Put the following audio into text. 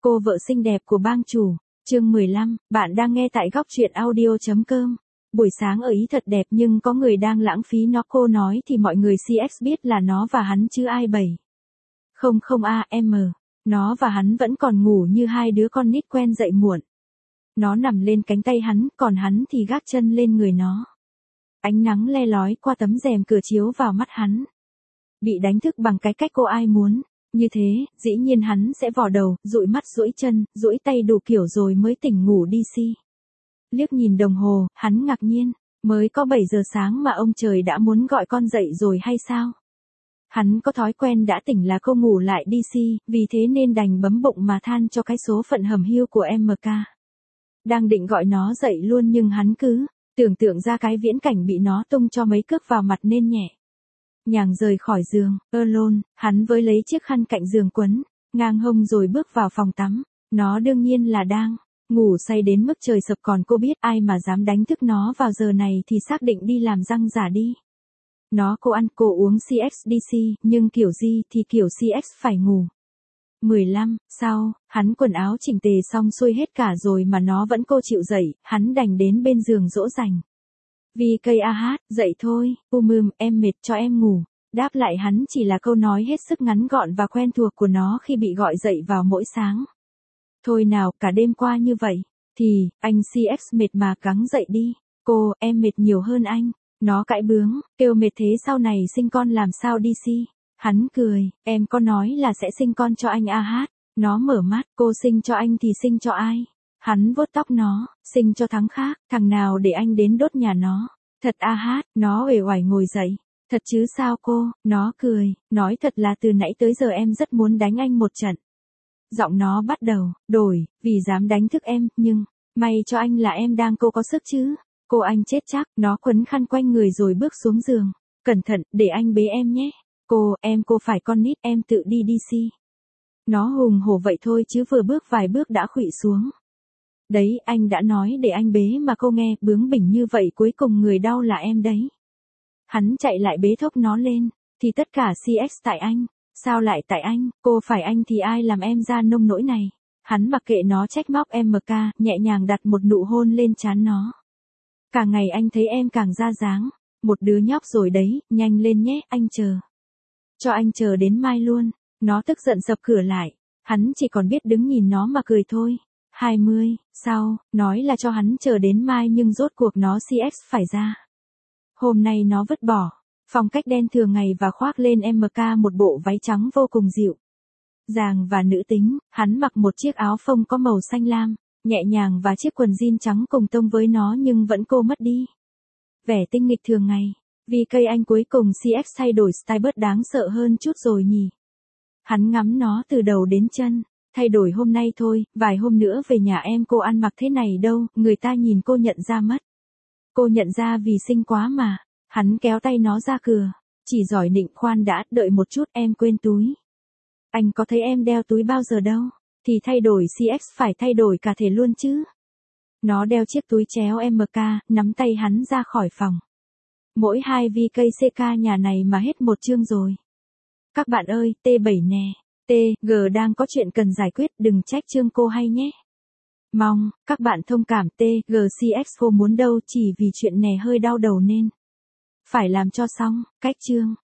Cô vợ xinh đẹp của bang chủ. Chương 15, bạn đang nghe tại góc truyện audio.com. Buổi sáng ở Ý thật đẹp nhưng có người đang lãng phí nó, cô nói thì mọi người CX biết là nó và hắn chứ ai bày. Không nó và hắn vẫn còn ngủ như hai đứa con nít quen dậy muộn. Nó nằm lên cánh tay hắn, còn hắn thì gác chân lên người nó. Ánh nắng le lói qua tấm rèm cửa chiếu vào mắt hắn. Bị đánh thức bằng cái cách cô ai muốn. Như thế, dĩ nhiên hắn sẽ vò đầu, dụi mắt duỗi chân, duỗi tay đủ kiểu rồi mới tỉnh ngủ đi si. Liếc nhìn đồng hồ, hắn ngạc nhiên, mới có 7 giờ sáng mà ông trời đã muốn gọi con dậy rồi hay sao? Hắn có thói quen đã tỉnh là cô ngủ lại đi si, vì thế nên đành bấm bụng mà than cho cái số phận hầm hiu của MK. Đang định gọi nó dậy luôn nhưng hắn cứ tưởng tượng ra cái viễn cảnh bị nó tung cho mấy cước vào mặt nên nhẹ nhàng rời khỏi giường. Alone, hắn với lấy chiếc khăn cạnh giường quấn ngang hông rồi bước vào phòng tắm. Nó đương nhiên là đang ngủ say đến mức trời sập, còn cô biết ai mà dám đánh thức nó vào giờ này thì xác định đi làm răng giả đi. Cô ăn, cô uống CXDC, nhưng kiểu gì thì kiểu CX phải ngủ. 15, sau, hắn quần áo chỉnh tề xong xuôi hết cả rồi mà nó vẫn cô chịu dậy, hắn đành đến bên giường dỗ dành. VKAH, dậy thôi, em mệt cho em ngủ. Đáp lại hắn chỉ là câu nói hết sức ngắn gọn và quen thuộc của nó khi bị gọi dậy vào mỗi sáng. Thôi nào, cả đêm qua như vậy, thì, anh CX mệt mà gắng dậy đi. Em mệt nhiều hơn anh. Nó cãi bướng, kêu mệt thế sau này sinh con làm sao đi si. Hắn cười, em có nói là sẽ sinh con cho anh AH. Nó mở mắt, cô sinh cho anh thì sinh cho ai? Hắn vuốt tóc nó, sinh cho thằng khác, thằng nào để anh đến đốt nhà nó. Thật AH, nó uể oải ngồi dậy. Thật chứ sao cô? Nó cười, nói thật là từ nãy tới giờ em rất muốn đánh anh một trận. Giọng nó bắt đầu đổi, vì dám đánh thức em, nhưng may cho anh là em đang có sức chứ. Cô anh chết chắc. Nó quấn khăn quanh người rồi bước xuống giường. Cẩn thận, để anh bế em nhé. Cô phải con nít, em tự đi đi si. Nó hùng hổ vậy thôi chứ vừa bước vài bước đã khuỵu xuống. Đấy, anh đã nói để anh bế mà cô nghe, bướng bỉnh như vậy cuối cùng người đau là em đấy. Hắn chạy lại bế thốc nó lên, thì tất cả CX tại anh. Sao lại tại anh? Cô phải anh thì ai làm em ra nông nỗi này? Hắn mặc kệ nó trách móc MK, nhẹ nhàng đặt một nụ hôn lên trán nó. Càng ngày anh thấy em càng ra dáng, một đứa nhóc rồi đấy, nhanh lên nhé, anh chờ. Cho anh chờ đến mai luôn. Nó tức giận sập cửa lại, hắn chỉ còn biết đứng nhìn nó mà cười thôi. 20, sau, nói là cho hắn chờ đến mai nhưng rốt cuộc nó CX phải ra. Hôm nay nó vứt bỏ phong cách đen thường ngày và khoác lên MK một bộ váy trắng vô cùng dịu dàng và nữ tính. Hắn mặc một chiếc áo phông có màu xanh lam nhẹ nhàng và chiếc quần jean trắng cùng tông với nó nhưng vẫn cô mất đi vẻ tinh nghịch thường ngày. VK anh cuối cùng CX thay đổi style bớt đáng sợ hơn chút rồi nhỉ. Hắn ngắm nó từ đầu đến chân. Thay đổi hôm nay thôi, vài hôm nữa về nhà em cô ăn mặc thế này đâu, người ta nhìn cô nhận ra mất. Cô nhận ra vì xinh quá mà. Hắn kéo tay nó ra cửa. Chỉ giỏi nịnh, khoan đã, đợi một chút, em quên túi. Anh có thấy em đeo túi bao giờ đâu. Thì thay đổi CX phải thay đổi cả thể luôn chứ. Nó đeo chiếc túi chéo MK, nắm tay hắn ra khỏi phòng. Mỗi 2 VKCK nhà này mà hết một chương rồi. Các bạn ơi, T7 nè. TG đang có chuyện cần giải quyết, đừng trách chương cô hay nhé. Mong các bạn thông cảm, TGCX cô muốn đâu, chỉ vì chuyện này hơi đau đầu nên phải làm cho xong. Cách chương.